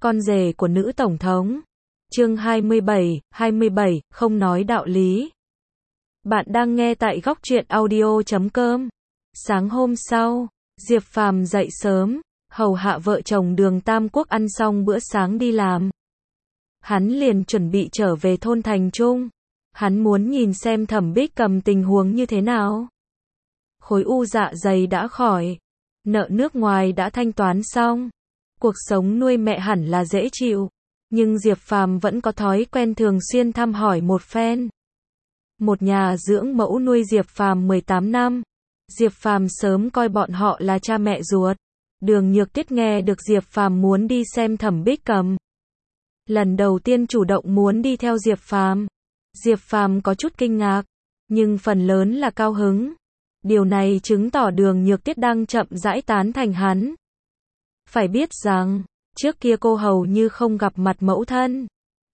Con rể của nữ tổng thống. Chương 27, không nói đạo lý. Bạn đang nghe tại góc truyện audio.com. Sáng hôm sau, Diệp Phàm dậy sớm, hầu hạ vợ chồng Đường Tam Quốc ăn xong bữa sáng đi làm. Hắn liền chuẩn bị trở về thôn Thành Trung. Hắn muốn nhìn xem Thẩm Bích Cầm tình huống như thế nào. Khối u dạ dày đã khỏi, nợ nước ngoài đã thanh toán xong. Cuộc sống nuôi mẹ hẳn là dễ chịu, nhưng Diệp Phàm vẫn có thói quen thường xuyên thăm hỏi một phen. Một nhà dưỡng mẫu nuôi Diệp Phàm 18 năm. Diệp Phàm sớm coi bọn họ là cha mẹ ruột. Đường Nhược Tuyết nghe được Diệp Phàm muốn đi xem Thẩm Bích Cầm, lần đầu tiên chủ động muốn đi theo Diệp Phàm. Diệp Phàm có chút kinh ngạc, nhưng phần lớn là cao hứng. Điều này chứng tỏ Đường Nhược Tuyết đang chậm rãi tán thành hắn. Phải biết rằng, trước kia cô hầu như không gặp mặt mẫu thân.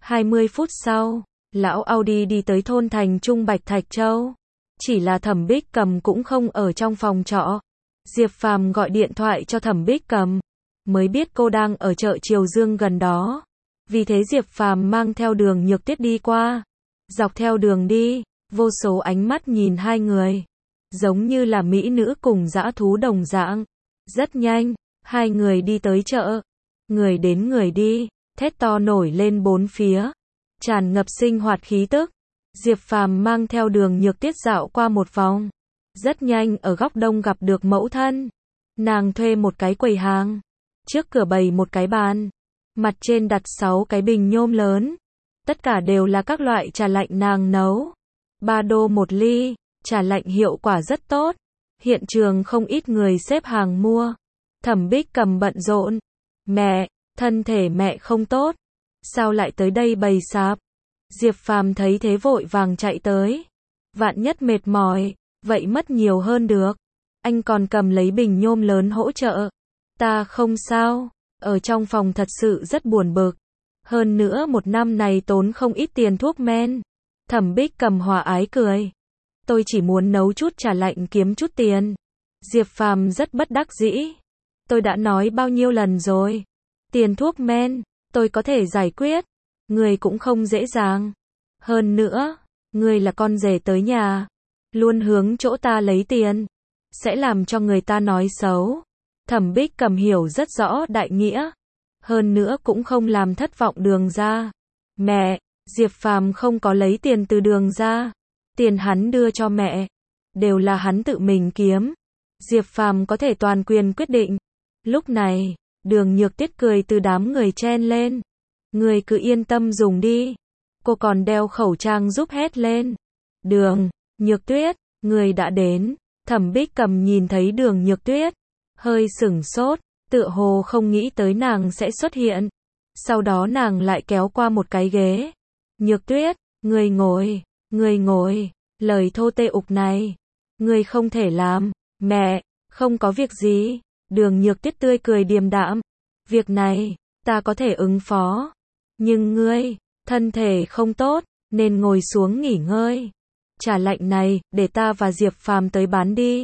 20 phút sau, lão Audi đi tới thôn Thành Trung Bạch Thạch Châu. Chỉ là Thẩm Bích Cầm cũng không ở trong phòng trọ. Diệp Phàm gọi điện thoại cho Thẩm Bích Cầm, mới biết cô đang ở chợ Triều Dương gần đó. Vì thế Diệp Phàm mang theo Đường Nhược Tuyết đi qua. Dọc theo đường đi, vô số ánh mắt nhìn hai người, giống như là mỹ nữ cùng dã thú đồng dạng. Rất nhanh, hai người đi tới chợ. Người đến người đi, thét to nổi lên bốn phía, tràn ngập sinh hoạt khí tức. Diệp Phàm mang theo Đường Nhược Tuyết dạo qua một vòng. Rất nhanh ở góc đông gặp được mẫu thân. Nàng thuê một cái quầy hàng. Trước cửa bày một cái bàn. Mặt trên đặt 6 cái bình nhôm lớn. Tất cả đều là các loại trà lạnh nàng nấu. 3 đô một ly, trà lạnh hiệu quả rất tốt. Hiện trường không ít người xếp hàng mua. Thẩm Bích Cầm bận rộn. Mẹ, thân thể mẹ không tốt. Sao lại tới đây bày sạp? Diệp Phàm thấy thế vội vàng chạy tới. Vạn nhất mệt mỏi, vậy mất nhiều hơn được. Anh còn cầm lấy bình nhôm lớn hỗ trợ. Ta không sao, ở trong phòng thật sự rất buồn bực. Hơn nữa một năm này tốn không ít tiền thuốc men. Thẩm Bích Cầm hòa ái cười. Tôi chỉ muốn nấu chút trà lạnh kiếm chút tiền. Diệp Phàm rất bất đắc dĩ. Tôi đã nói bao nhiêu lần rồi. Tiền thuốc men, tôi có thể giải quyết. Người cũng không dễ dàng. Hơn nữa, người là con rể tới nhà. Luôn hướng chỗ ta lấy tiền. Sẽ làm cho người ta nói xấu. Thẩm Bích Cầm hiểu rất rõ đại nghĩa. Hơn nữa cũng không làm thất vọng Đường gia. Mẹ, Diệp Phàm không có lấy tiền từ Đường gia. Tiền hắn đưa cho mẹ, đều là hắn tự mình kiếm. Diệp Phàm có thể toàn quyền quyết định. Lúc này, Đường Nhược Tuyết cười từ đám người chen lên. Người cứ yên tâm dùng đi. Cô còn đeo khẩu trang giúp hét lên. Đường Nhược Tuyết, người đã đến. Thẩm Bích Cầm nhìn thấy Đường Nhược Tuyết, hơi sửng sốt, tựa hồ không nghĩ tới nàng sẽ xuất hiện. Sau đó nàng lại kéo qua một cái ghế. Nhược Tuyết, người ngồi, lời thô tê ục này, người không thể làm. Mẹ, không có việc gì. Đường Nhược Tuyết tươi cười điềm đạm. Việc này, ta có thể ứng phó. Nhưng ngươi, thân thể không tốt, nên ngồi xuống nghỉ ngơi. Trà lạnh này, để ta và Diệp Phàm tới bán đi.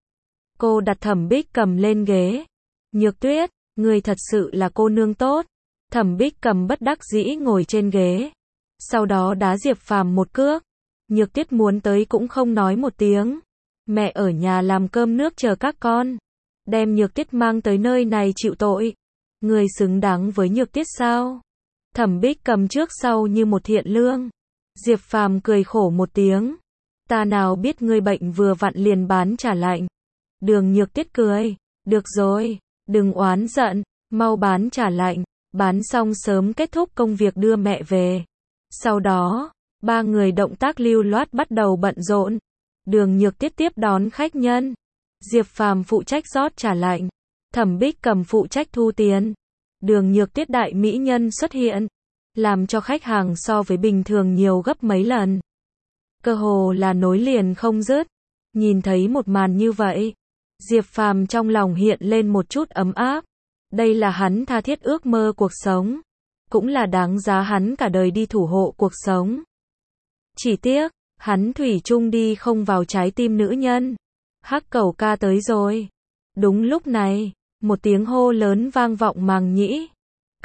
Cô đặt Thẩm Bích Cầm lên ghế. Nhược Tuyết, ngươi thật sự là cô nương tốt. Thẩm Bích Cầm bất đắc dĩ ngồi trên ghế. Sau đó đá Diệp Phàm một cước. Nhược Tuyết muốn tới cũng không nói một tiếng. Mẹ ở nhà làm cơm nước chờ các con. Đem Nhược Tuyết mang tới nơi này chịu tội. Người xứng đáng với Nhược Tuyết sao? Thẩm Bích Cầm trước sau như một thiện lương. Diệp Phàm cười khổ một tiếng. Ta nào biết ngươi bệnh vừa vặn liền bán trà lạnh. Đường Nhược Tuyết cười. Được rồi, đừng oán giận, mau bán trà lạnh. Bán xong sớm kết thúc công việc đưa mẹ về. Sau đó, ba người động tác lưu loát bắt đầu bận rộn. Đường Nhược Tuyết tiếp đón khách nhân. Diệp Phàm phụ trách rót trà lạnh. Thẩm Bích Cầm phụ trách thu tiền. Đường Nhược Tuyết đại mỹ nhân xuất hiện, làm cho khách hàng so với bình thường nhiều gấp mấy lần. Cơ hồ là nối liền không dứt. Nhìn thấy một màn như vậy, Diệp Phàm trong lòng hiện lên một chút ấm áp. Đây là hắn tha thiết ước mơ cuộc sống. Cũng là đáng giá hắn cả đời đi thủ hộ cuộc sống. Chỉ tiếc, hắn thủy chung đi không vào trái tim nữ nhân. Hắc Cẩu ca tới rồi. Đúng lúc này, một tiếng hô lớn vang vọng màng nhĩ.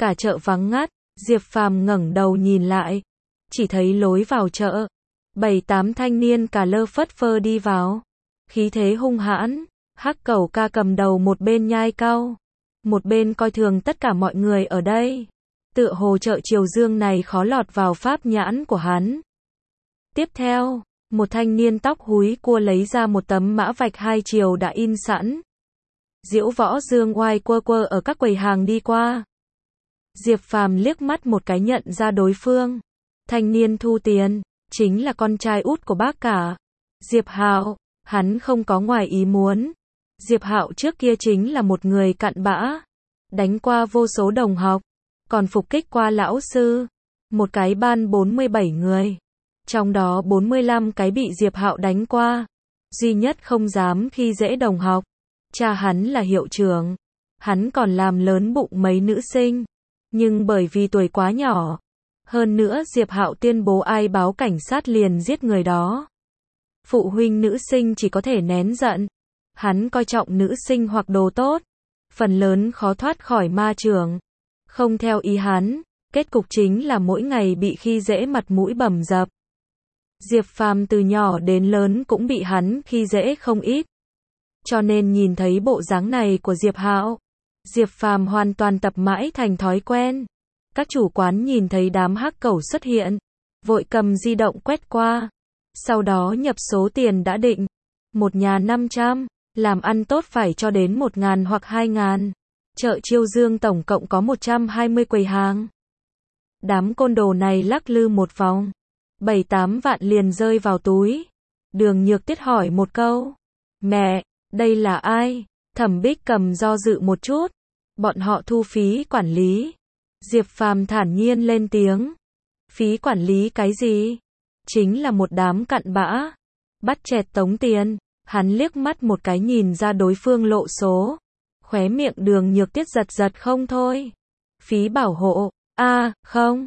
cả chợ vắng ngắt. Diệp Phàm ngẩng đầu nhìn lại, chỉ thấy lối vào chợ, 7-8 thanh niên cả lơ phất phơ đi vào, khí thế hung hãn. Hắc Cẩu Ca cầm đầu một bên nhai cau, một bên coi thường tất cả mọi người ở đây. Tựa hồ chợ Triều Dương này khó lọt vào pháp nhãn của hắn. Tiếp theo, một thanh niên tóc húi cua lấy ra một tấm mã vạch hai chiều đã in sẵn. Diễu Võ Dương Oai quơ quơ ở các quầy hàng đi qua. Diệp Phàm liếc mắt một cái nhận ra đối phương. Thanh niên thu tiền, chính là con trai út của bác cả, Diệp Hạo. Hắn không có ngoài ý muốn. Diệp Hạo trước kia chính là một người cặn bã, đánh qua vô số đồng học, còn phục kích qua lão sư. Một cái ban 47 người, trong đó 45 cái bị Diệp Hạo đánh qua. Duy nhất không dám khi dễ đồng học, cha hắn là hiệu trưởng. Hắn còn làm lớn bụng mấy nữ sinh, nhưng bởi vì tuổi quá nhỏ, hơn nữa Diệp Hạo tuyên bố ai báo cảnh sát liền giết người đó. Phụ huynh nữ sinh chỉ có thể nén giận. Hắn coi trọng nữ sinh hoặc đồ tốt, phần lớn khó thoát khỏi ma trường. Không theo ý hắn, kết cục chính là mỗi ngày bị khi dễ mặt mũi bầm dập. Diệp Phàm từ nhỏ đến lớn cũng bị hắn khi dễ không ít. Cho nên nhìn thấy bộ dáng này của Diệp Hạo, Diệp Phàm hoàn toàn tập mãi thành thói quen. Các chủ quán nhìn thấy đám hắc cẩu xuất hiện, vội cầm di động quét qua, sau đó nhập số tiền đã định. Một nhà 500, làm ăn tốt phải cho đến 1.000 hoặc 2.000. Chợ Triều Dương tổng cộng có 120 quầy hàng. Đám côn đồ này lắc lư một vòng, 7-8 vạn liền rơi vào túi. Đường Nhược Tuyết hỏi một câu, mẹ, đây là ai? Thẩm Bích Cầm do dự một chút, bọn họ thu phí quản lý. Diệp Phàm thản nhiên lên tiếng, phí quản lý cái gì? Chính là một đám cặn bã, bắt chẹt tống tiền. Hắn liếc mắt một cái nhìn ra đối phương lộ số, khóe miệng Đường Nhược Tuyết giật giật không thôi. Phí bảo hộ, không,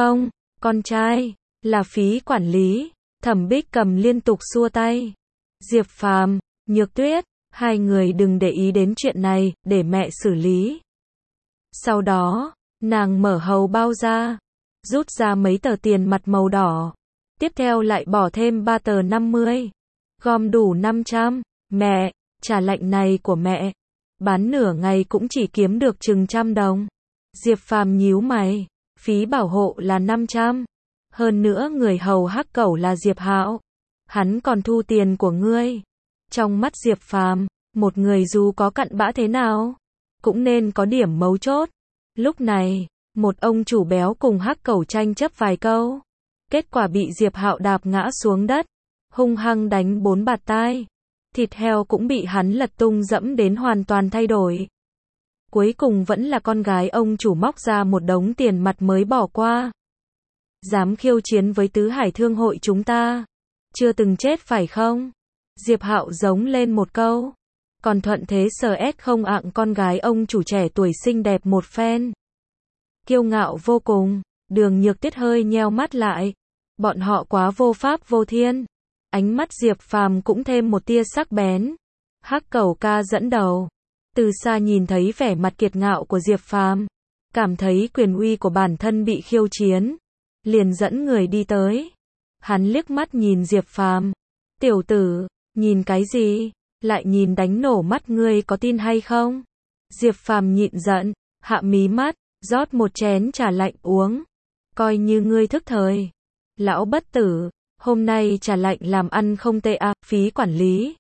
con trai, là phí quản lý. Thẩm Bích Cầm liên tục xua tay. Diệp Phàm, Nhược Tuyết, hai người đừng để ý đến chuyện này, để mẹ xử lý. Sau đó, nàng mở hầu bao ra, rút ra mấy tờ tiền mặt màu đỏ. Tiếp theo lại bỏ thêm 3 tờ 50. Gom đủ 500, mẹ, trà lạnh này của mẹ, bán nửa ngày cũng chỉ kiếm được chừng 100 đồng. Diệp Phàm nhíu mày, phí bảo hộ là 500. Hơn nữa người hầu hắc cẩu là Diệp Hạo. Hắn còn thu tiền của ngươi. Trong mắt Diệp Phàm, một người dù có cặn bã thế nào, cũng nên có điểm mấu chốt. Lúc này, một ông chủ béo cùng hắc cẩu tranh chấp vài câu. Kết quả bị Diệp Hạo đạp ngã xuống đất, hung hăng đánh 4 bạt tai. Thịt heo cũng bị hắn lật tung dẫm đến hoàn toàn thay đổi. Cuối cùng vẫn là con gái ông chủ móc ra một đống tiền mặt mới bỏ qua. Dám khiêu chiến với tứ hải thương hội chúng ta, chưa từng chết phải không? Diệp Hạo giống lên một câu. Còn thuận thế sờ ép không ạng con gái ông chủ trẻ tuổi xinh đẹp một phen. Kiêu ngạo vô cùng. Đường Nhược Tuyết hơi nheo mắt lại. Bọn họ quá vô pháp vô thiên. Ánh mắt Diệp Phàm cũng thêm một tia sắc bén. Hắc Cẩu Ca dẫn đầu, từ xa nhìn thấy vẻ mặt kiệt ngạo của Diệp Phàm, cảm thấy quyền uy của bản thân bị khiêu chiến, liền dẫn người đi tới. Hắn liếc mắt nhìn Diệp Phàm, tiểu tử, nhìn cái gì? Lại nhìn đánh nổ mắt ngươi có tin hay không? Diệp Phàm nhịn giận, hạ mí mắt, rót một chén trà lạnh uống. Coi như ngươi thức thời. Lão bất tử, hôm nay trà lạnh làm ăn không tệ à, phí quản lý.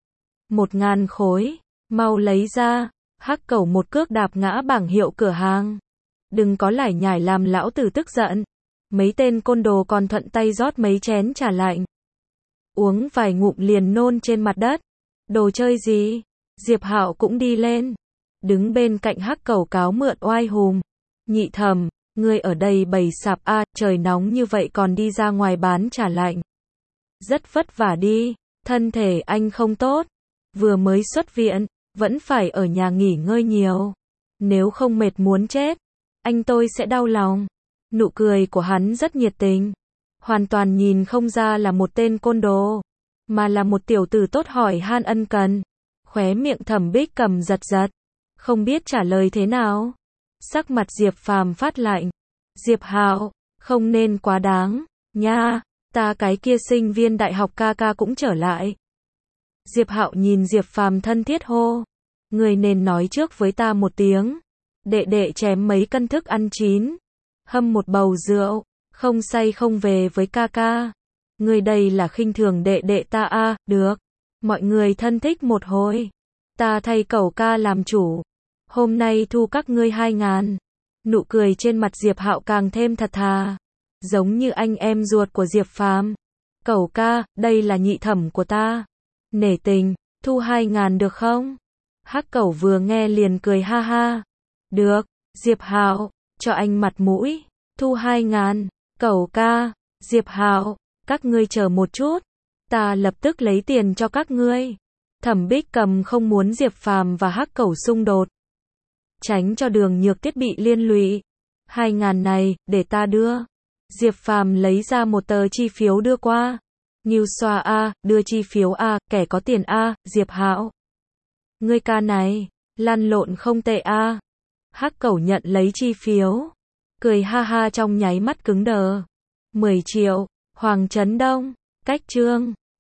1.000 khối, mau lấy ra. Hắc Cẩu một cước đạp ngã bảng hiệu cửa hàng. Đừng có lải nhải làm lão tử tức giận. Mấy tên côn đồ còn thuận tay rót mấy chén trà lạnh. Uống vài ngụm liền nôn trên mặt đất. Đồ chơi gì? Diệp Hạo cũng đi lên, đứng bên cạnh Hắc Cẩu cáo mượn oai hùm. Nhị thẩm, ngươi ở đây bày sạp a, trời nóng như vậy còn đi ra ngoài bán trà lạnh. Rất vất vả đi, thân thể anh không tốt, vừa mới xuất viện, vẫn phải ở nhà nghỉ ngơi nhiều. Nếu không mệt muốn chết, anh tôi sẽ đau lòng. Nụ cười của hắn rất nhiệt tình, hoàn toàn nhìn không ra là một tên côn đồ, mà là một tiểu tử tốt hỏi han ân cần. Khóe miệng Thẩm Bích Cầm giật giật, không biết trả lời thế nào. Sắc mặt Diệp Phàm phát lạnh. Diệp Hạo, không nên quá đáng, nha, ta cái kia sinh viên đại học ca ca cũng trở lại. Diệp Hạo nhìn Diệp Phàm thân thiết hô. Người nên nói trước với ta một tiếng. Đệ đệ chém mấy cân thức ăn chín. Hâm một bầu rượu. Không say không về với ca ca. Người đây là khinh thường đệ đệ ta a, được. Mọi người thân thích một hồi. Ta thay cẩu ca làm chủ. Hôm nay thu các ngươi 2.000. Nụ cười trên mặt Diệp Hạo càng thêm thật thà. Giống như anh em ruột của Diệp Phàm. Cẩu ca, đây là nhị thẩm của ta. Nể tình, thu 2.000 được không? Hắc cẩu vừa nghe liền cười ha ha. Được, Diệp Hạo, cho anh mặt mũi. Thu 2.000, cẩu ca, Diệp Hạo, các ngươi chờ một chút. Ta lập tức lấy tiền cho các ngươi. Thẩm Bích Cầm không muốn Diệp Phàm và Hắc cẩu xung đột. Tránh cho Đường Nhược Tiết bị liên lụy. 2.000 này, để ta đưa. Diệp Phàm lấy ra một tờ chi phiếu đưa qua. Nghiêu xoa a, đưa chi phiếu a, kẻ có tiền a, Diệp Hạo. Ngươi ca này, lăn lộn không tệ a. Hắc cẩu nhận lấy chi phiếu. Cười ha ha trong nháy mắt cứng đờ. 10 triệu, Hoàng Trấn Đông, cách chương.